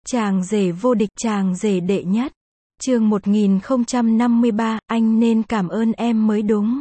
Chàng rể vô địch, chàng rể đệ nhất. Chương 1053, anh nên cảm ơn em mới đúng.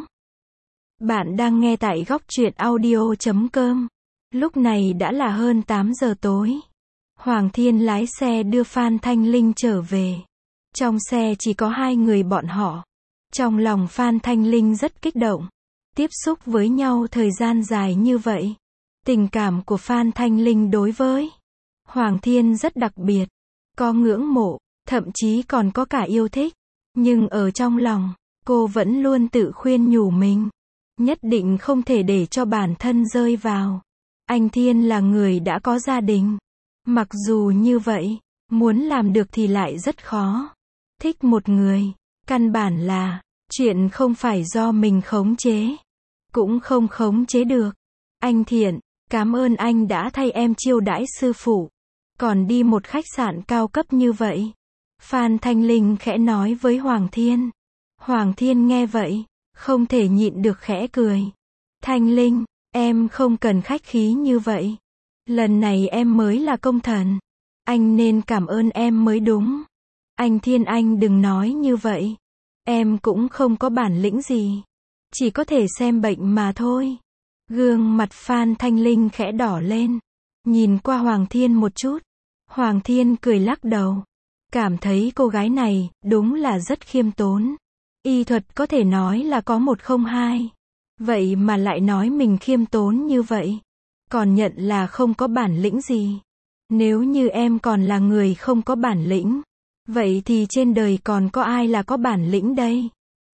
Bạn đang nghe tại góc truyện audio.com. Lúc này đã là hơn 8 giờ tối. Hoàng Thiên lái xe đưa Phan Thanh Linh trở về. Trong xe chỉ có hai người bọn họ. Trong lòng Phan Thanh Linh rất kích động. Tiếp xúc với nhau thời gian dài như vậy. Tình cảm của Phan Thanh Linh đối với Hoàng Thiên rất đặc biệt. Có ngưỡng mộ, thậm chí còn có cả yêu thích. Nhưng ở trong lòng, cô vẫn luôn tự khuyên nhủ mình. Nhất định không thể để cho bản thân rơi vào. Anh Thiên là người đã có gia đình. Mặc dù như vậy, muốn làm được thì lại rất khó. Thích một người, căn bản là chuyện không phải do mình khống chế. Cũng không khống chế được. Anh Thiện, cảm ơn anh đã thay em chiêu đãi sư phụ. Còn đi một khách sạn cao cấp như vậy. Phan Thanh Linh khẽ nói với Hoàng Thiên. Hoàng Thiên nghe vậy, không thể nhịn được khẽ cười. Thanh Linh, em không cần khách khí như vậy. Lần này em mới là công thần. Anh nên cảm ơn em mới đúng. Anh Thiên, anh đừng nói như vậy. Em cũng không có bản lĩnh gì. Chỉ có thể xem bệnh mà thôi. Gương mặt Phan Thanh Linh khẽ đỏ lên. Nhìn qua Hoàng Thiên một chút. Hoàng Thiên cười lắc đầu. Cảm thấy cô gái này, đúng là rất khiêm tốn. Y thuật có thể nói là có 102. Vậy mà lại nói mình khiêm tốn như vậy. Còn nhận là không có bản lĩnh gì. Nếu như em còn là người không có bản lĩnh. Vậy thì trên đời còn có ai là có bản lĩnh đây?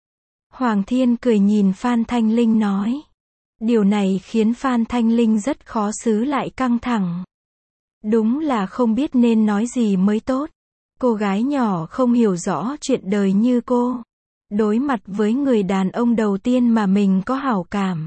Hoàng Thiên cười nhìn Phan Thanh Linh nói. Điều này khiến Phan Thanh Linh rất khó xử lại căng thẳng. Đúng là không biết nên nói gì mới tốt. Cô gái nhỏ không hiểu rõ chuyện đời như cô. Đối mặt với người đàn ông đầu tiên mà mình có hảo cảm.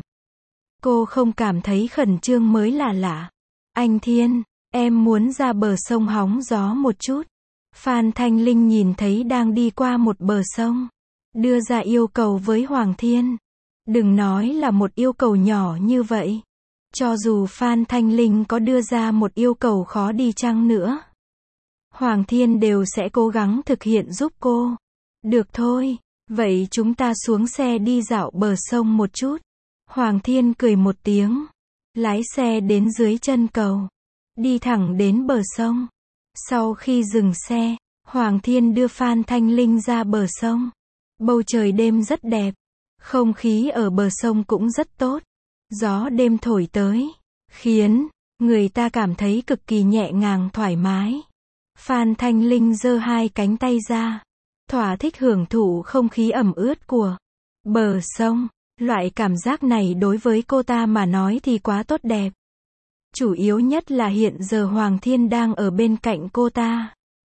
Cô không cảm thấy khẩn trương mới là lạ. Anh Thiên, em muốn ra bờ sông hóng gió một chút. Phan Thanh Linh nhìn thấy đang đi qua một bờ sông. Đưa ra yêu cầu với Hoàng Thiên. Đừng nói là một yêu cầu nhỏ như vậy. Cho dù Phan Thanh Linh có đưa ra một yêu cầu khó đi chăng nữa. Hoàng Thiên đều sẽ cố gắng thực hiện giúp cô. Được thôi, vậy chúng ta xuống xe đi dạo bờ sông một chút. Hoàng Thiên cười một tiếng. Lái xe đến dưới chân cầu. Đi thẳng đến bờ sông. Sau khi dừng xe, Hoàng Thiên đưa Phan Thanh Linh ra bờ sông. Bầu trời đêm rất đẹp. Không khí ở bờ sông cũng rất tốt. Gió đêm thổi tới, khiến người ta cảm thấy cực kỳ nhẹ nhàng thoải mái. Phan Thanh Linh giơ hai cánh tay ra, thỏa thích hưởng thụ không khí ẩm ướt của bờ sông. Loại cảm giác này đối với cô ta mà nói thì quá tốt đẹp. Chủ yếu nhất là hiện giờ Hoàng Thiên đang ở bên cạnh cô ta.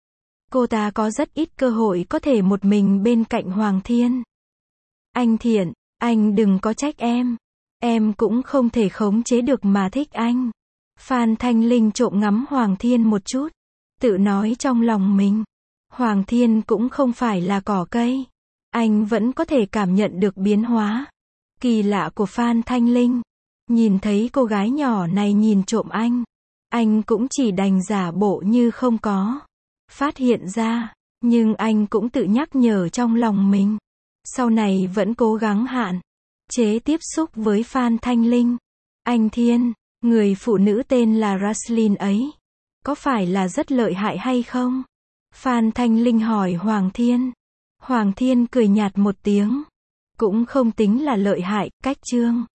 Cô ta có rất ít cơ hội có thể một mình bên cạnh Hoàng Thiên. Anh Thiện, anh đừng có trách em. Em cũng không thể khống chế được mà thích anh. Phan Thanh Linh trộm ngắm Hoàng Thiên một chút. Tự nói trong lòng mình. Hoàng Thiên cũng không phải là cỏ cây. Anh vẫn có thể cảm nhận được biến hóa kỳ lạ của Phan Thanh Linh. Nhìn thấy cô gái nhỏ này nhìn trộm anh cũng chỉ đành giả bộ như không có phát hiện ra. Nhưng anh cũng tự nhắc nhở trong lòng mình. Sau này vẫn cố gắng hạn chế tiếp xúc với Phan Thanh Linh. Anh Thiên, người phụ nữ tên là Raslin ấy, có phải là rất lợi hại hay không? Phan Thanh Linh hỏi Hoàng Thiên. Hoàng Thiên cười nhạt một tiếng. Cũng không tính là lợi hại, cách chương